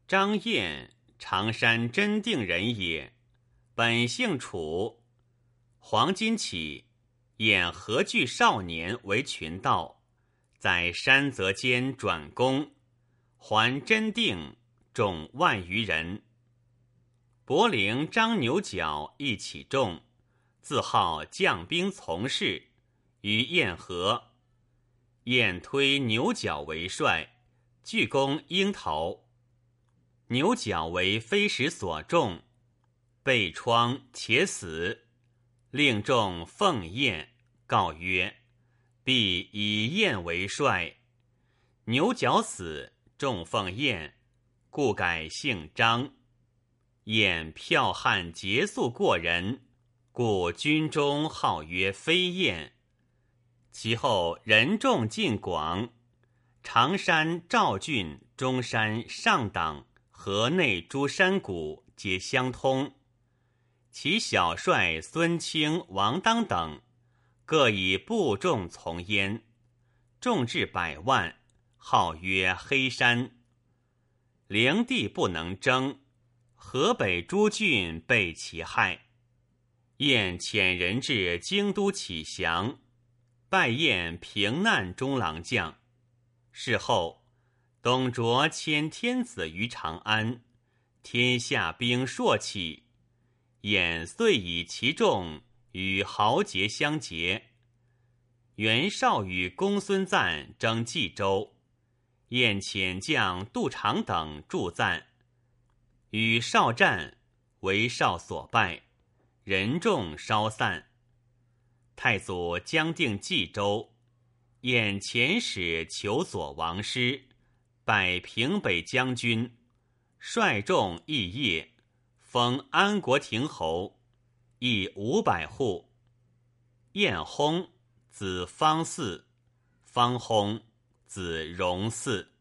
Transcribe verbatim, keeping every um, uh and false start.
张燕，常山真定人也，本姓楚。黄巾起，演何惧少年为群盗，在山泽间转攻，还真定，众万余人。伯陵张牛角一起众，自号将兵从事，于堰河。堰推牛角为帅，拒攻鹰头。牛角为飞石所中，被疮且死。令众奉堰，告曰：必以堰为帅。牛角死，众奉堰，故改姓张。堰剽悍节速过人，故军中号曰飞燕。其后人众尽广，常山、赵郡、中山、上党、河内诸山谷皆相通。其小帅孙清、王当等，各以部众从焉，众至百万，号曰黑山。灵帝不能争，河北诸郡被其害。燕遣人至京都乞降，拜燕平难中郎将。事后，董卓迁天子于长安，天下兵朔起。燕遂以其众与豪杰相结。袁绍与公孙瓒争冀州，燕遣将杜长等助赞，与绍战，为绍所败，人众稍散。太祖将定冀州，燕遣使求索王师，拜平北将军，率众议业，封安国亭侯，邑五百户。燕薨，子方嗣；方薨，子荣嗣。